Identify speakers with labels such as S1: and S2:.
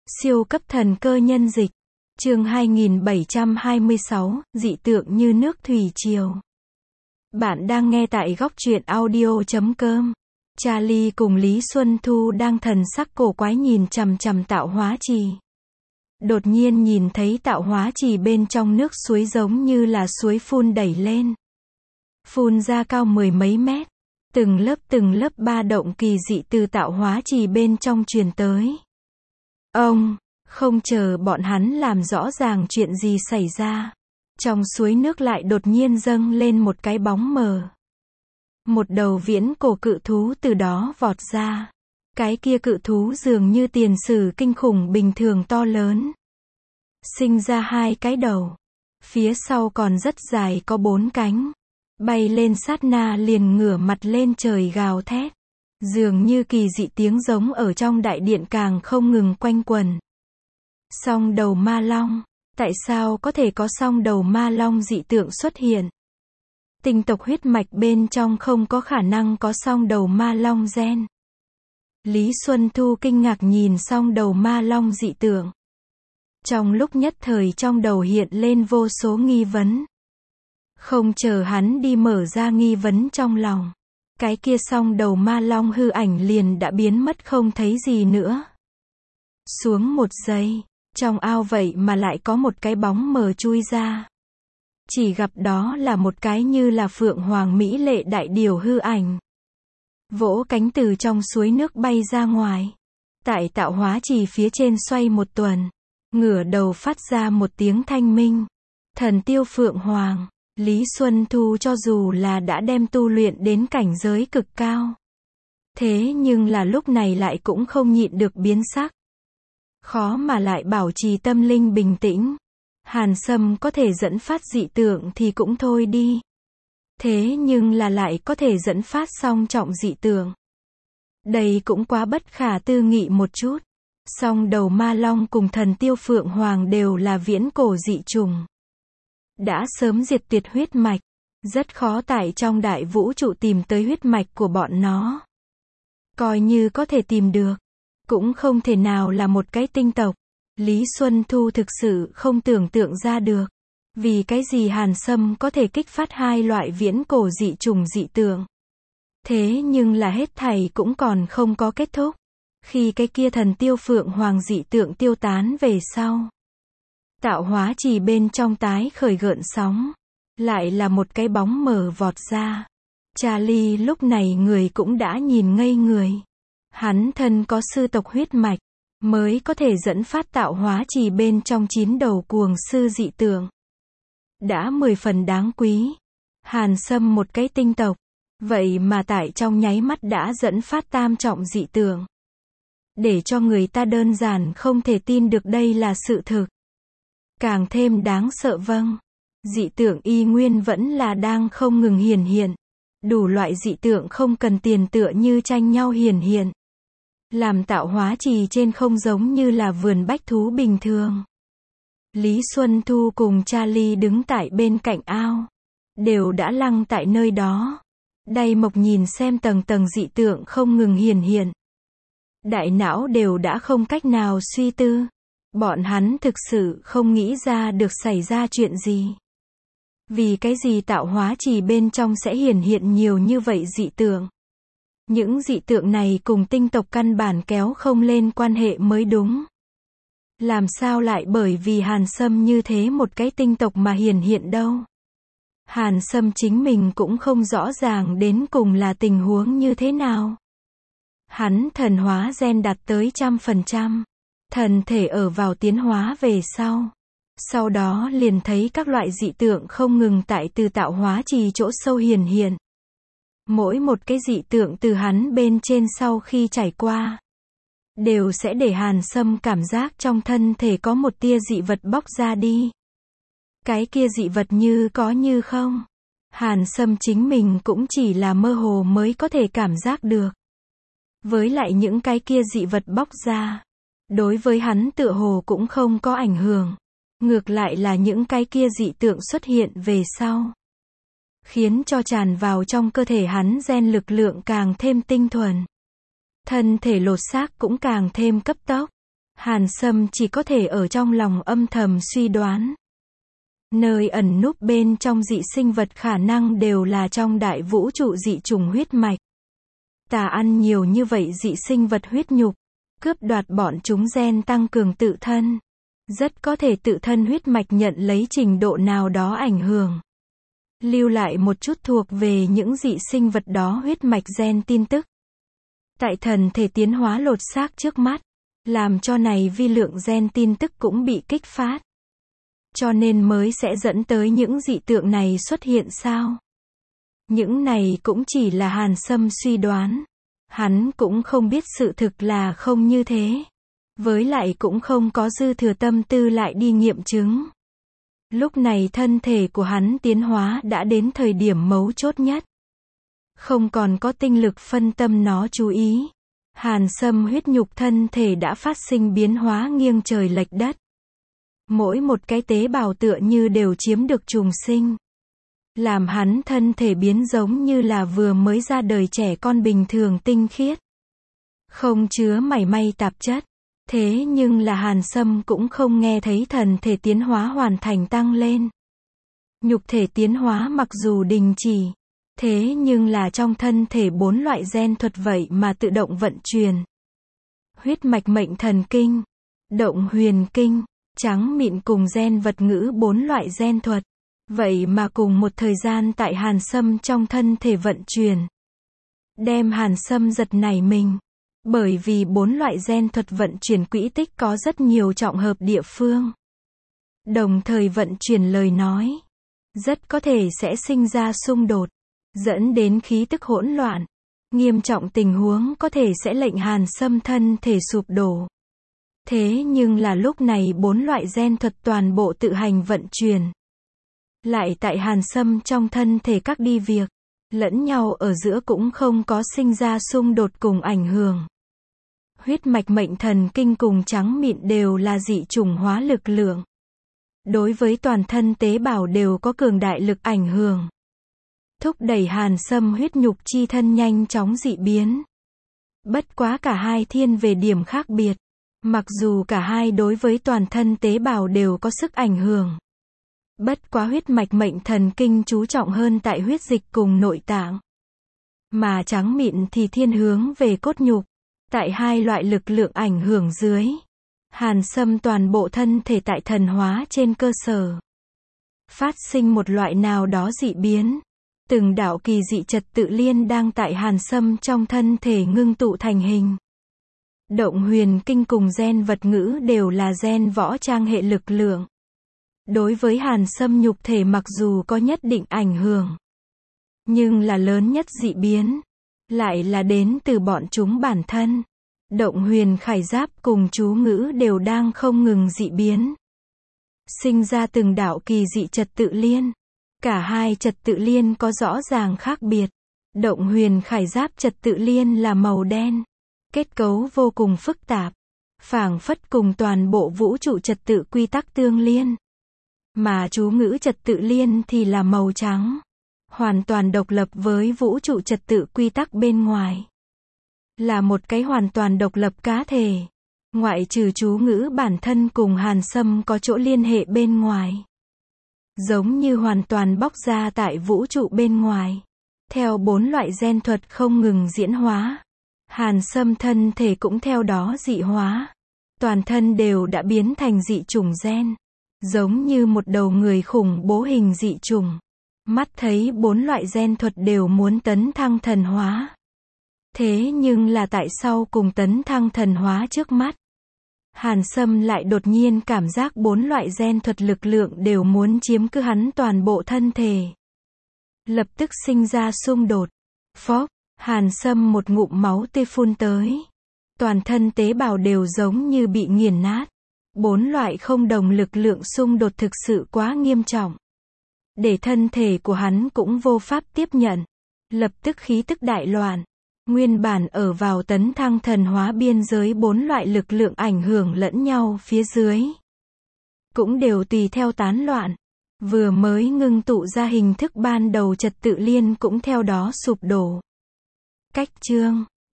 S1: Siêu cấp thần cơ nhân dịch. Chương 2726, dị tượng như nước thủy triều. Bạn đang nghe tại góc truyện audio.com. Charlie cùng Lý Xuân Thu đang thần sắc cổ quái nhìn chằm chằm tạo hóa trì. Đột nhiên nhìn thấy tạo hóa trì bên trong nước suối giống như là suối phun đẩy lên. Phun ra cao mười mấy mét. Từng lớp ba động kỳ dị từ tạo hóa trì bên trong truyền tới. Không chờ bọn hắn làm rõ ràng chuyện gì xảy ra. Trong suối nước lại đột nhiên dâng lên một cái bóng mờ. Một đầu viễn cổ cự thú từ đó vọt ra. Cái kia cự thú dường như tiền sử kinh khủng bình thường to lớn. Sinh ra hai cái đầu. Phía sau còn rất dài có 4 cánh. Bay lên sát na liền ngửa mặt lên trời gào thét. Dường như kỳ dị tiếng giống ở trong đại điện càng không ngừng quanh quẩn. Song đầu ma long. Tại sao có thể có song đầu ma long dị tượng xuất hiện? Tinh tộc huyết mạch bên trong không có khả năng có song đầu ma long gen. Lý Xuân Thu kinh ngạc nhìn song đầu ma long dị tượng. Trong lúc nhất thời trong đầu hiện lên vô số nghi vấn. Không chờ hắn đi mở ra nghi vấn trong lòng. Cái kia song đầu ma long hư ảnh liền đã biến mất không thấy gì nữa. Xuống một giây, trong ao vậy mà lại có một cái bóng mờ chui ra. Chỉ gặp đó là một cái như là phượng hoàng mỹ lệ đại điểu hư ảnh. Vỗ cánh từ trong suối nước bay ra ngoài. Tại tạo hóa trì phía trên xoay một tuần. Ngửa đầu phát ra một tiếng thanh minh. Thần tiêu phượng hoàng. Lý Xuân Thu cho dù là đã đem tu luyện đến cảnh giới cực cao. Thế nhưng là lúc này lại cũng không nhịn được biến sắc. Khó mà lại bảo trì tâm linh bình tĩnh. Hàn sâm có thể dẫn phát dị tượng thì cũng thôi đi. Thế nhưng là lại có thể dẫn phát song trọng dị tượng. Đây cũng quá bất khả tư nghị một chút. Song đầu ma long cùng thần tiêu phượng hoàng đều là viễn cổ dị trùng. Đã sớm diệt tuyệt huyết mạch. Rất khó tại trong đại vũ trụ tìm tới huyết mạch của bọn nó. Coi như có thể tìm được. Cũng không thể nào là một cái tinh tộc. Lý Xuân Thu thực sự không tưởng tượng ra được. Vì cái gì Hàn Sâm có thể kích phát hai loại viễn cổ dị trùng dị tượng. Thế nhưng là hết thảy cũng còn không có kết thúc. Khi cái kia thần tiêu phượng hoàng dị tượng tiêu tán về sau. Tạo hóa trì bên trong tái khởi gợn sóng. Lại là một cái bóng mờ vọt ra. Charlie lúc này người cũng đã nhìn ngây người. Hắn thân có sư tộc huyết mạch. Mới có thể dẫn phát tạo hóa trì bên trong 9 đầu cuồng sư dị tượng. Đã 10 phần đáng quý. Hàn Sâm một cái tinh tộc. Vậy mà tại trong nháy mắt đã dẫn phát tam trọng dị tượng. Để cho người ta đơn giản không thể tin được đây là sự thực. Càng thêm đáng sợ dị tượng y nguyên vẫn là đang không ngừng hiển hiện. Đủ loại dị tượng không cần tiền tựa như tranh nhau hiển hiện. Làm tạo hóa trì trên không giống như là vườn bách thú bình thường. Lý Xuân Thu cùng Charlie đứng tại bên cạnh ao. Đều đã lăng tại nơi đó. Đay mộc nhìn xem tầng tầng dị tượng không ngừng hiển hiện. Đại não đều đã không cách nào suy tư. Bọn hắn thực sự không nghĩ ra được xảy ra chuyện gì. Vì cái gì tạo hóa trì bên trong sẽ hiển hiện nhiều như vậy dị tượng. Những dị tượng này cùng tinh tộc căn bản kéo không lên quan hệ mới đúng. Làm sao lại bởi vì Hàn Sâm như thế một cái tinh tộc mà hiển hiện đâu. Hàn Sâm chính mình cũng không rõ ràng đến cùng là tình huống như thế nào. Hắn thần hóa gen đạt tới 100%. Thần thể ở vào tiến hóa về sau. Sau đó liền thấy các loại dị tượng không ngừng tại từ tạo hóa trì chỗ sâu hiển hiện. Mỗi một cái dị tượng từ hắn bên trên sau khi trải qua. Đều sẽ để Hàn Sâm cảm giác trong thân thể có một tia dị vật bóc ra đi. Cái kia dị vật như có như không. Hàn Sâm chính mình cũng chỉ là mơ hồ mới có thể cảm giác được. Với lại những cái kia dị vật bóc ra. Đối với hắn tựa hồ cũng không có ảnh hưởng. Ngược lại là những cái kia dị tượng xuất hiện về sau. Khiến cho tràn vào trong cơ thể hắn gen lực lượng càng thêm tinh thuần. Thân thể lột xác cũng càng thêm cấp tốc. Hàn Sâm chỉ có thể ở trong lòng âm thầm suy đoán. Nơi ẩn núp bên trong dị sinh vật khả năng đều là trong đại vũ trụ dị chủng huyết mạch. Ta ăn nhiều như vậy dị sinh vật huyết nhục, cướp đoạt bọn chúng gen tăng cường tự thân. Rất có thể tự thân huyết mạch nhận lấy trình độ nào đó ảnh hưởng. Lưu lại một chút thuộc về những dị sinh vật đó huyết mạch gen tin tức. Tại thần thể tiến hóa lột xác trước mắt, làm cho này vi lượng gen tin tức cũng bị kích phát. Cho nên mới sẽ dẫn tới những dị tượng này xuất hiện sao? Những này cũng chỉ là Hàn Sâm suy đoán. Hắn cũng không biết sự thực là không như thế. Với lại cũng không có dư thừa tâm tư lại đi nghiệm chứng. Lúc này thân thể của hắn tiến hóa đã đến thời điểm mấu chốt nhất. Không còn có tinh lực phân tâm nó chú ý. Hàn Sâm huyết nhục thân thể đã phát sinh biến hóa nghiêng trời lệch đất. Mỗi một cái tế bào tựa như đều chiếm được trùng sinh. Làm hắn thân thể biến giống như là vừa mới ra đời trẻ con bình thường tinh khiết. Không chứa mảy may tạp chất. Thế nhưng là Hàn Sâm cũng không nghe thấy thần thể tiến hóa hoàn thành tăng lên. Nhục thể tiến hóa mặc dù đình chỉ. Thế nhưng là trong thân thể 4 loại gen thuật vậy mà tự động vận chuyển. Huyết mạch mệnh thần kinh, động huyền kinh, trắng mịn cùng gen vật ngữ 4 loại gen thuật. Vậy mà cùng một thời gian tại Hàn Sâm trong thân thể vận chuyển. Đem Hàn Sâm giật nảy mình. Bởi vì 4 loại gen thuật vận chuyển quỹ tích có rất nhiều trọng hợp địa phương. Đồng thời vận chuyển lời nói. Rất có thể sẽ sinh ra xung đột. Dẫn đến khí tức hỗn loạn. Nghiêm trọng tình huống có thể sẽ lệnh Hàn Sâm thân thể sụp đổ. Thế nhưng là lúc này 4 loại gen thuật toàn bộ tự hành vận chuyển. Lại tại Hàn Sâm trong thân thể các đi việc. Lẫn nhau ở giữa cũng không có sinh ra xung đột cùng ảnh hưởng. Huyết mạch mệnh thần kinh cùng trắng mịn đều là dị chủng hóa lực lượng. Đối với toàn thân tế bào đều có cường đại lực ảnh hưởng. Thúc đẩy Hàn Sâm huyết nhục chi thân nhanh chóng dị biến. Bất quá cả hai thiên về điểm khác biệt. Mặc dù cả hai đối với toàn thân tế bào đều có sức ảnh hưởng. Bất quá huyết mạch mệnh thần kinh chú trọng hơn tại huyết dịch cùng nội tạng. Mà trắng mịn thì thiên hướng về cốt nhục. Tại hai loại lực lượng ảnh hưởng dưới. Hàn Sâm toàn bộ thân thể tại thần hóa trên cơ sở. Phát sinh một loại nào đó dị biến. Từng đạo kỳ dị trật tự liên đang tại Hàn Sâm trong thân thể ngưng tụ thành hình. Động huyền kinh cùng gen vật ngữ đều là gen võ trang hệ lực lượng. Đối với Hàn Sâm nhục thể mặc dù có nhất định ảnh hưởng. Nhưng là lớn nhất dị biến. Lại là đến từ bọn chúng bản thân. Động huyền khải giáp cùng chú ngữ đều đang không ngừng dị biến. Sinh ra từng đạo kỳ dị trật tự liên. Cả hai trật tự liên có rõ ràng khác biệt. Động huyền khải giáp trật tự liên là màu đen. Kết cấu vô cùng phức tạp. Phảng phất cùng toàn bộ vũ trụ trật tự quy tắc tương liên. Mà chú ngữ trật tự liên thì là màu trắng. Hoàn toàn độc lập với vũ trụ trật tự quy tắc bên ngoài. Là một cái hoàn toàn độc lập cá thể. Ngoại trừ chú ngữ bản thân cùng Hàn Sâm có chỗ liên hệ bên ngoài. Giống như hoàn toàn bóc ra tại vũ trụ bên ngoài. Theo 4 loại gen thuật không ngừng diễn hóa. Hàn Sâm thân thể cũng theo đó dị hóa. Toàn thân đều đã biến thành dị chủng gen. Giống như một đầu người khủng bố hình dị chủng. Mắt thấy 4 loại gen thuật đều muốn tấn thăng thần hóa. Thế nhưng là tại sao cùng tấn thăng thần hóa trước mắt? Hàn Sâm lại đột nhiên cảm giác 4 loại gen thuật lực lượng đều muốn chiếm cứ hắn toàn bộ thân thể. Lập tức sinh ra xung đột. Phốc, Hàn Sâm một ngụm máu tươi phun tới. Toàn thân tế bào đều giống như bị nghiền nát. 4 loại không đồng lực lượng xung đột thực sự quá nghiêm trọng. Để thân thể của hắn cũng vô pháp tiếp nhận. Lập tức khí tức đại loạn. Nguyên bản ở vào tấn thăng thần hóa biên giới 4 loại lực lượng ảnh hưởng lẫn nhau phía dưới. Cũng đều tùy theo tán loạn. Vừa mới ngưng tụ ra hình thức ban đầu trật tự liên cũng theo đó sụp đổ. Cách chương